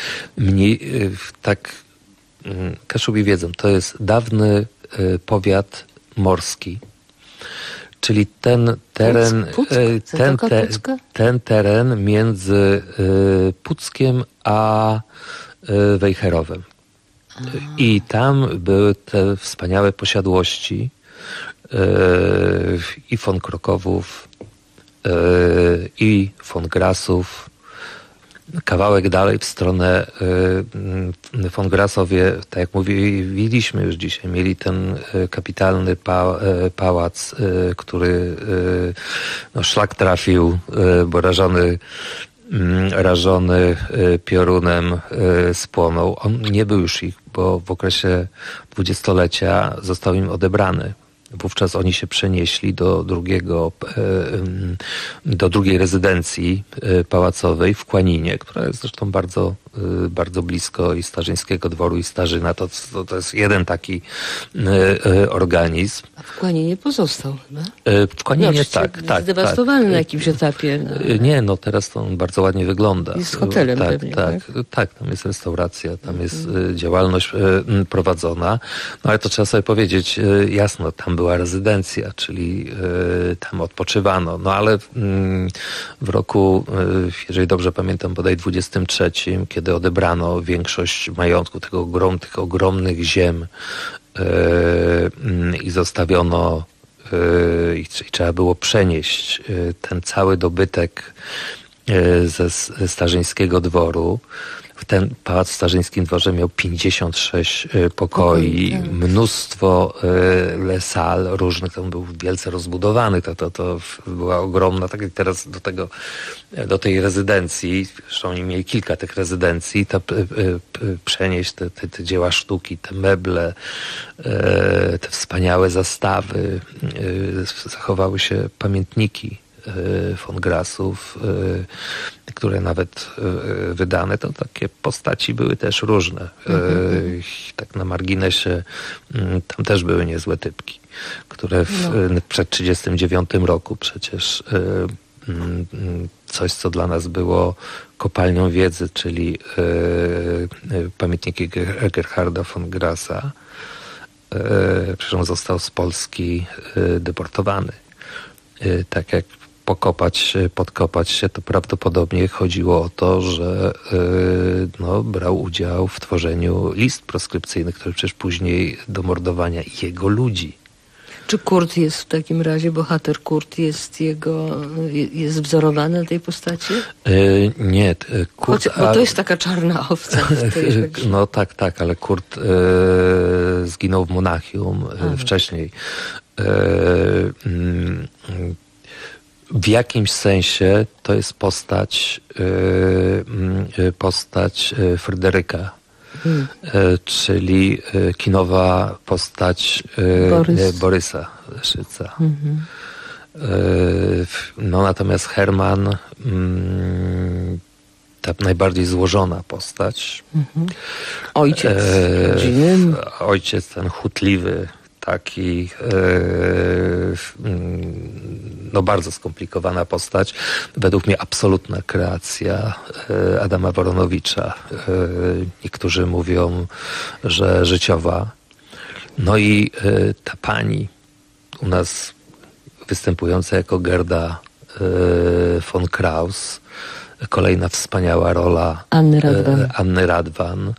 Tak Kaszubi wiedzą, to jest dawny powiat morski. Czyli ten teren, ten teren między Puckiem a Wejherowem. I tam były te wspaniałe posiadłości i von Krokowów, i von Grasów. Kawałek dalej w stronę von Grasowie, tak jak mówiliśmy już dzisiaj, mieli ten kapitalny pałac, który szlak trafił, bo rażony piorunem spłonął. On nie był już ich, bo w okresie dwudziestolecia został im odebrany. Wówczas oni się przenieśli do drugiej rezydencji pałacowej w Kłaninie, która jest zresztą bardzo, bardzo blisko i Starzyńskiego Dworu, i Starzyna. To jest jeden taki organizm. A w Kłaninie pozostał chyba? W Kłaninie tak. Zdewastowany na jakimś etapie. Nie, teraz to on bardzo ładnie wygląda. Jest hotelem pewnie, tak, tam jest restauracja, tam jest działalność prowadzona. No ale to trzeba sobie powiedzieć jasno, tam była rezydencja, czyli tam odpoczywano. No ale w roku, jeżeli dobrze pamiętam, bodaj 23, kiedy odebrano większość majątku tych ogromnych ziem i zostawiono i trzeba było przenieść ten cały dobytek ze Starzyńskiego Dworu. Ten pałac w Starzyńskim Dworze miał 56 pokoi, tak. Mnóstwo sal różnych, on był wielce rozbudowany, to była ogromna, tak jak teraz do tej rezydencji, zresztą oni mieli kilka tych rezydencji, przenieść te dzieła sztuki, te meble, te wspaniałe zastawy, zachowały się pamiętniki von Grasów, które nawet wydane, to takie postaci były też różne. Tak na marginesie, tam też były niezłe typki, które przed 1939 roku przecież coś, co dla nas było kopalnią wiedzy, czyli pamiętniki Gerharda von Grasa, przecież on został z Polski deportowany. Tak jak podkopać się, to prawdopodobnie chodziło o to, że brał udział w tworzeniu list proskrypcyjnych, które przecież później do mordowania jego ludzi. Czy Kurt jest w takim razie, bohater Kurt jest wzorowany na tej postaci? Nie. Kurt, bo to jest taka czarna owca. No tak, ale Kurt zginął w Monachium wcześniej. W jakimś sensie to jest postać Fryderyka, czyli kinowa postać Borysa Szyca. Natomiast Herman, ta najbardziej złożona postać. Ojciec rodziny. Ojciec ten chutliwy, taki bardzo skomplikowana postać. Według mnie absolutna kreacja Adama Woronowicza. Niektórzy mówią, że życiowa. No i ta pani u nas występująca jako Gerda von Kraus, kolejna wspaniała rola Anny Radwan,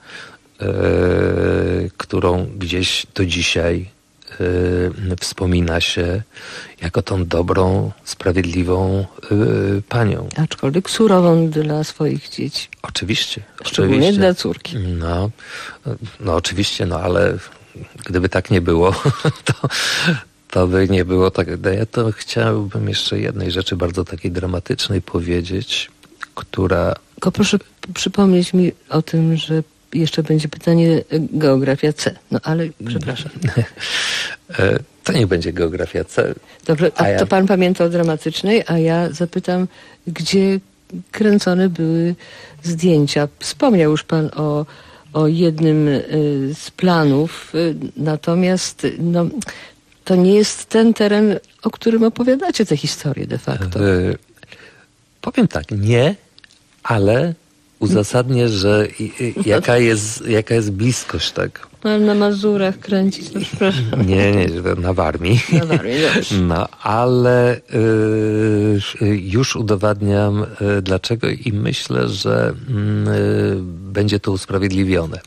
którą gdzieś do dzisiaj wspomina się jako tą dobrą, sprawiedliwą panią. Aczkolwiek surową dla swoich dzieci. Oczywiście. Szczególnie dla córki. No oczywiście, ale gdyby tak nie było, to by nie było tak. Ja to chciałbym jeszcze jednej rzeczy bardzo takiej dramatycznej powiedzieć, która... Tylko proszę przypomnieć mi o tym, że jeszcze będzie pytanie geografia C. No ale przepraszam. To nie będzie geografia C. Dobrze, to pan pamięta o dramatycznej, a ja zapytam, gdzie kręcone były zdjęcia. Wspomniał już pan o jednym z planów, natomiast to nie jest ten teren, o którym opowiadacie tę historię de facto. Powiem tak, nie, ale uzasadnię, że jaka jest bliskość tego. Ale na Mazurach kręcić, no proszę. Nie, na Warmii. Na Warmii, dobrze. No, ale już udowadniam dlaczego i myślę, że będzie to usprawiedliwione.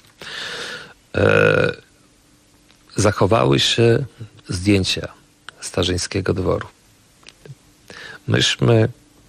Zachowały się zdjęcia Starzyńskiego Dworu. Myśmy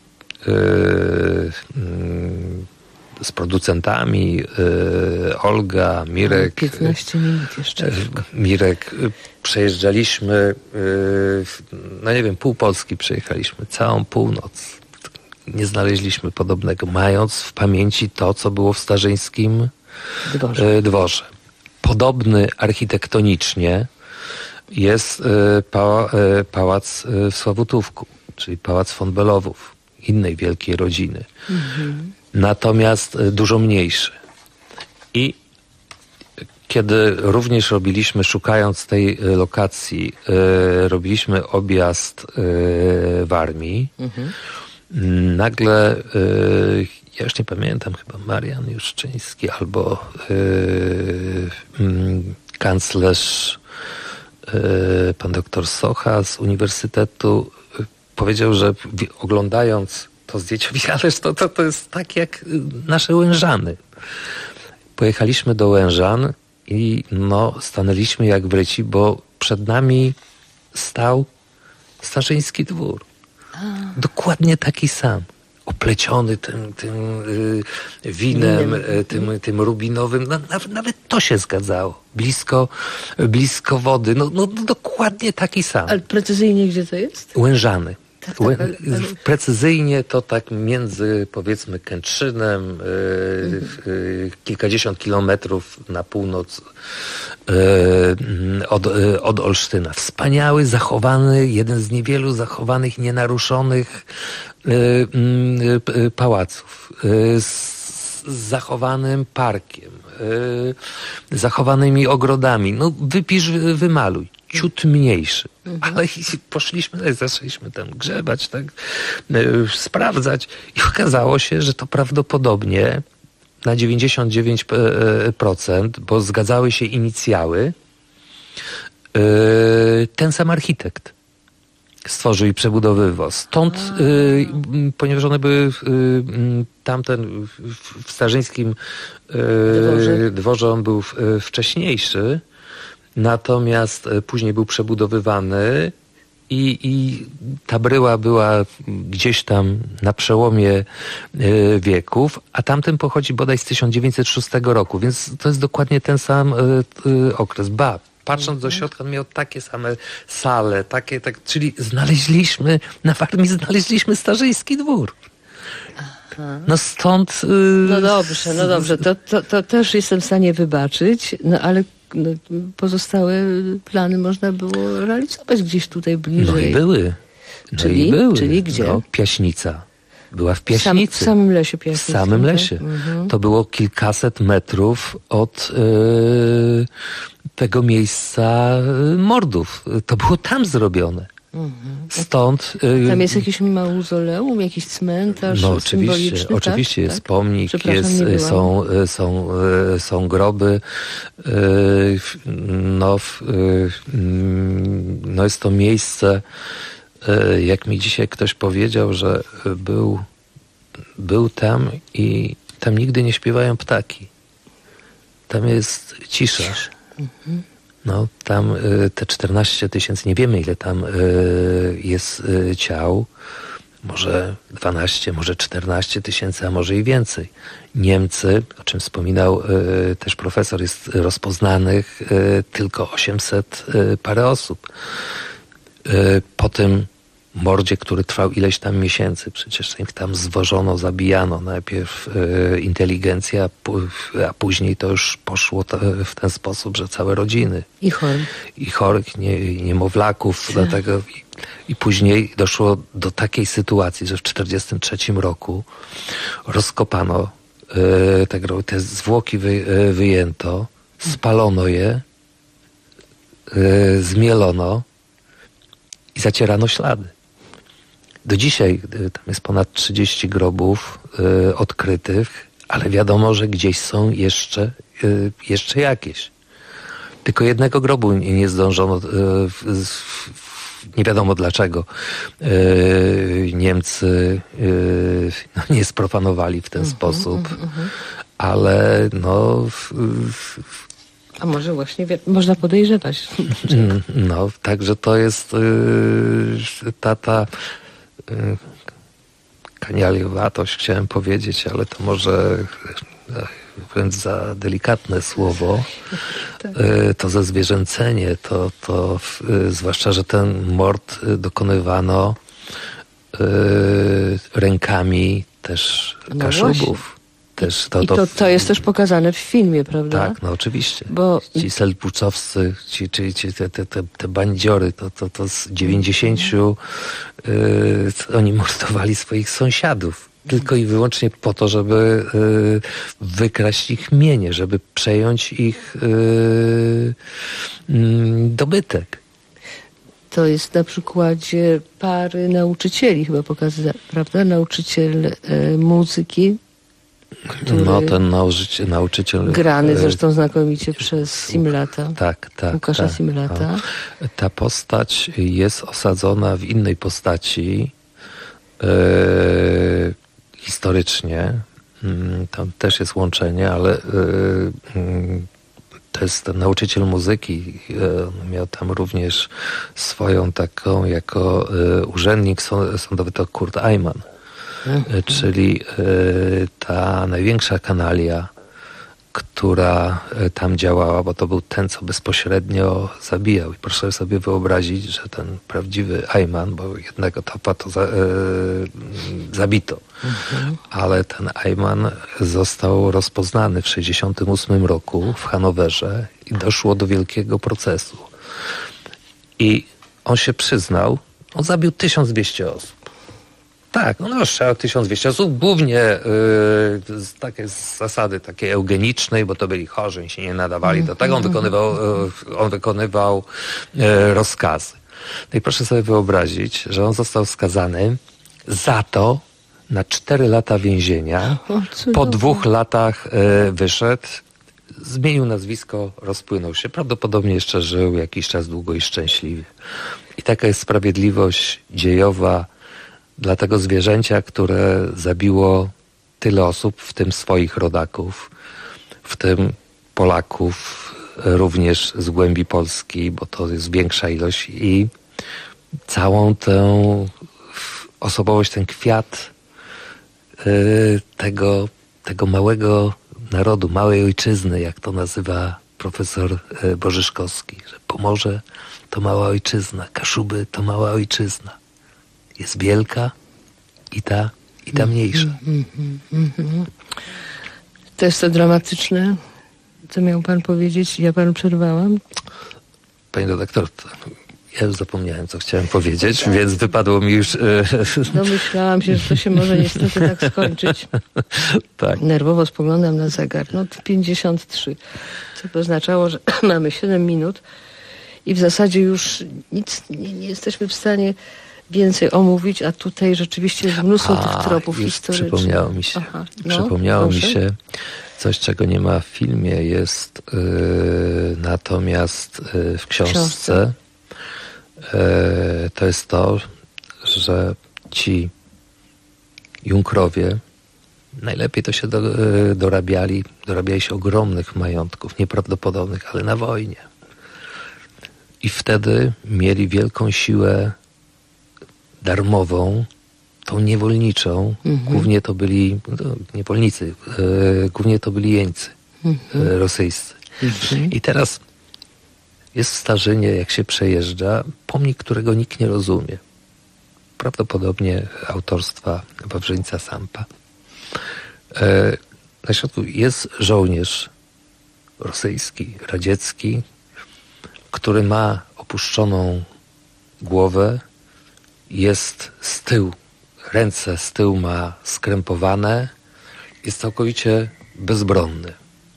z producentami Olga, Mirek. 15 minut jeszcze. Mirek, przejeżdżaliśmy, pół Polski przejechaliśmy, całą północ. Nie znaleźliśmy podobnego, mając w pamięci to, co było w Starzyńskim Dworze. Podobny architektonicznie jest pałac w Sławutówku, czyli pałac von Belowów, innej wielkiej rodziny. Natomiast dużo mniejszy. I kiedy również robiliśmy, szukając tej lokacji, robiliśmy objazd Warmii, nagle, ja już nie pamiętam, chyba Marian Juszczyński albo kanclerz pan doktor Socha z uniwersytetu powiedział, że oglądając to zdjęcie, ależ to jest tak jak nasze Łężany. Pojechaliśmy do Łężan i stanęliśmy jak w ryci, bo przed nami stał Starzyński Dwór. Dokładnie taki sam. Opleciony tym winem, tym rubinowym. Nawet to się zgadzało. Blisko wody. Dokładnie taki sam. Ale precyzyjnie gdzie to jest? Łężany. Precyzyjnie to tak między, powiedzmy, Kętrzynem, kilkadziesiąt kilometrów na północ od Olsztyna. Wspaniały, zachowany, jeden z niewielu zachowanych, nienaruszonych pałaców. Z zachowanym parkiem, zachowanymi ogrodami. Wypisz, wymaluj. Ciut mniejszy. Ale poszliśmy, zaczęliśmy tam grzebać, tak, sprawdzać i okazało się, że to prawdopodobnie na 99%, bo zgadzały się inicjały, ten sam architekt stworzył i przebudowywał. Stąd, ponieważ one były tamten w Starzyńskim Dworze on był wcześniejszy, natomiast później był przebudowywany i ta bryła była gdzieś tam na przełomie wieków, a tamten pochodzi bodaj z 1906 roku, więc to jest dokładnie ten sam okres. Patrząc do środka, on miał takie same sale, czyli na Warmii znaleźliśmy Starzyński Dwór. Stąd... No dobrze, to też jestem w stanie wybaczyć, ale pozostałe plany można było realizować gdzieś tutaj bliżej. No i były. Czyli gdzie? Piaśnica. była w Piaśnicy. W samym lesie Piaśnickim. W samym lesie. To było kilkaset metrów od tego miejsca mordów. To było tam zrobione. Stąd... Tam jest jakieś mauzoleum, jakiś cmentarz symboliczny? Oczywiście jest tak? pomnik, są groby. Jest to miejsce, jak mi dzisiaj ktoś powiedział, że był tam i tam nigdy nie śpiewają ptaki. Tam jest cisza. Tam te 14 000, nie wiemy ile tam jest ciał, może 12, może 14 000, a może i więcej. Niemcy, o czym wspominał też profesor, jest rozpoznanych tylko 800 parę osób. Po tym mordzie, który trwał ileś tam miesięcy, przecież ich tam zwożono, zabijano. Najpierw inteligencja, a później to już poszło w ten sposób, że całe rodziny. I chorych, niemowlaków. Tak. Dlatego i później doszło do takiej sytuacji, że w 1943 roku rozkopano te zwłoki, wyjęto, spalono je, zmielono i zacierano ślady. Do dzisiaj tam jest ponad 30 grobów odkrytych, ale wiadomo, że gdzieś są jeszcze jakieś. Tylko jednego grobu nie zdążono, nie wiadomo dlaczego. Niemcy nie sprofanowali w ten sposób, ale a może właśnie można podejrzewać. Także to jest ta kanialiowatość, chciałem powiedzieć, ale to może wręcz za delikatne słowo. Tak. To zezwierzęcenie, to zwłaszcza, że ten mord dokonywano rękami też Kaszubów. To jest też pokazane w filmie, prawda? Tak, oczywiście. Bo ci selbuczowscy, te bandziory, to z 90 oni mordowali swoich sąsiadów. Tylko i wyłącznie po to, żeby wykraść ich mienie, żeby przejąć ich dobytek. To jest na przykładzie pary nauczycieli chyba pokazane, prawda? Nauczyciel muzyki. Ten nauczyciel... Grany zresztą znakomicie przez Simlata. Tak. Łukasza Simlata. Ta postać jest osadzona w innej postaci historycznie. Tam też jest łączenie, ale to jest ten nauczyciel muzyki. Miał tam również swoją taką, jako urzędnik sądowy, to Kurt Eimann. Czyli ta największa kanalia, która tam działała, bo to był ten, co bezpośrednio zabijał. I proszę sobie wyobrazić, że ten prawdziwy Eimann, bo jednego topa to zabito, ale ten Eimann został rozpoznany w 1968 roku w Hanowerze i doszło do wielkiego procesu. I on się przyznał, on zabił 1200 osób. Tak, strzelał 1200 osób, głównie takie z zasady takiej eugenicznej, bo to byli chorzy i się nie nadawali do tego. On wykonywał rozkazy. No i proszę sobie wyobrazić, że on został skazany za to na 4 lata więzienia. Po 2 latach wyszedł, zmienił nazwisko, rozpłynął się. Prawdopodobnie jeszcze żył jakiś czas długo i szczęśliwie. I taka jest sprawiedliwość dziejowa dla tego zwierzęcia, które zabiło tyle osób, w tym swoich rodaków, w tym Polaków, również z głębi Polski, bo to jest większa ilość, i całą tę osobowość, ten kwiat tego małego narodu, małej ojczyzny, jak to nazywa profesor Borzyszkowski, że Pomorze to mała ojczyzna, Kaszuby to mała ojczyzna. Jest wielka i ta mniejsza. To jest to dramatyczne, co miał pan powiedzieć. Ja panu przerwałam. Panie redaktor, Ja już zapomniałem, co chciałem powiedzieć, więc wypadło mi już... Domyślałam się, że to się może niestety tak skończyć. Tak. Nerwowo spoglądam na zegar. 53. Co by oznaczało, że mamy 7 minut i w zasadzie już nic nie jesteśmy w stanie więcej omówić, a tutaj rzeczywiście jest mnóstwo tych tropów historycznych. Przypomniało mi się. Przypomniało mi się coś, czego nie ma w filmie, jest natomiast w książce. To jest to, że ci Junkrowie najlepiej to się dorabiali się ogromnych majątków, nieprawdopodobnych, ale na wojnie. I wtedy mieli wielką siłę darmową, tą niewolniczą. Głównie to byli niewolnicy, głównie to byli jeńcy rosyjscy. I teraz jest w Starzynie, jak się przejeżdża, pomnik, którego nikt nie rozumie. Prawdopodobnie autorstwa Wawrzyńca Sampa. Na środku jest żołnierz rosyjski, radziecki, który ma opuszczoną głowę, jest z tyłu, ręce z tyłu ma skrępowane, jest całkowicie bezbronny.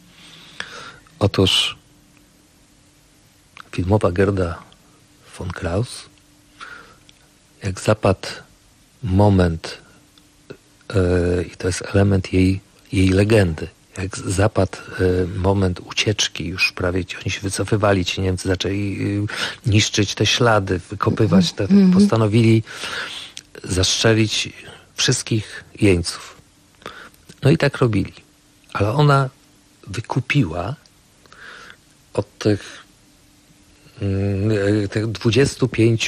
Otóż filmowa Gerda von Kraus, jak zapadł moment, i to jest element jej legendy, jak zapadł moment ucieczki, już prawie oni się wycofywali, ci Niemcy zaczęli niszczyć te ślady, wykopywać, postanowili zastrzelić wszystkich jeńców. No i tak robili. Ale ona wykupiła od tych 25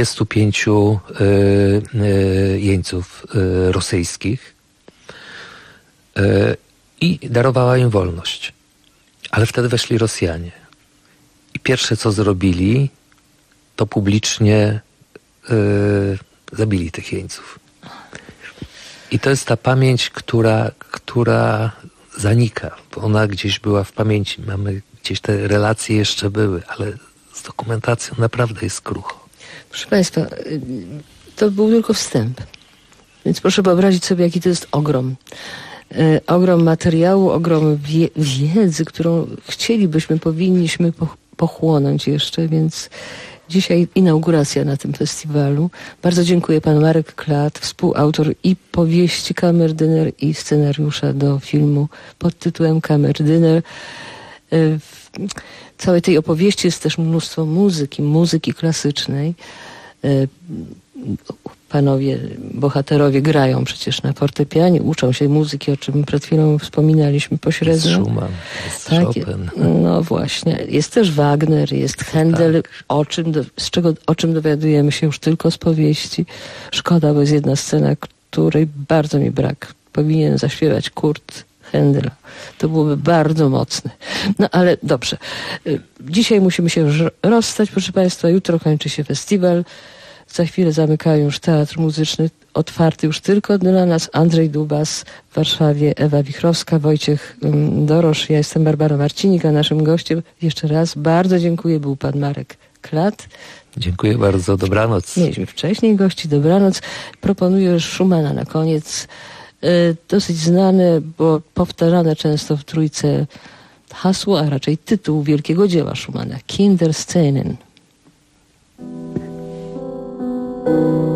jeńców rosyjskich i darowała im wolność. Ale wtedy weszli Rosjanie. I pierwsze, co zrobili, to publicznie zabili tych jeńców. I to jest ta pamięć, która zanika, bo ona gdzieś była w pamięci. Mamy gdzieś te relacje jeszcze były, ale z dokumentacją naprawdę jest krucho. Proszę Państwa, to był tylko wstęp. Więc proszę wyobrazić sobie, jaki to jest ogrom. Ogrom materiału, ogrom wiedzy, którą powinniśmy pochłonąć jeszcze, więc dzisiaj inauguracja na tym festiwalu. Bardzo dziękuję pan Marek Klat, współautor i powieści Kammerdyner i scenariusza do filmu pod tytułem Kammerdyner. W całej tej opowieści jest też mnóstwo muzyki klasycznej. Panowie, bohaterowie grają przecież na fortepianie, uczą się muzyki, o czym przed chwilą wspominaliśmy pośrednio. Jest Schumann, jest Chopin. No właśnie. Jest też Wagner, jest Händel, tak. O czym dowiadujemy się już tylko z powieści. Szkoda, bo jest jedna scena, której bardzo mi brak. Powinien zaśpiewać Kurt Händel. To byłoby bardzo mocne. No ale dobrze. Dzisiaj musimy się już rozstać, proszę Państwa. Jutro kończy się festiwal. Za chwilę zamykają już Teatr Muzyczny, otwarty już tylko dla nas. Andrzej Dubas w Warszawie, Ewa Wichrowska, Wojciech Dorosz. Ja jestem Barbara Marcinik, a naszym gościem jeszcze raz bardzo dziękuję był pan Marek Klat. Dziękuję bardzo, dobranoc. Mieliśmy wcześniej gości, dobranoc. Proponuję Schumana na koniec. Dosyć znane, bo powtarzane często w trójce hasło, a raczej tytuł wielkiego dzieła Schumana, Kinderszenen.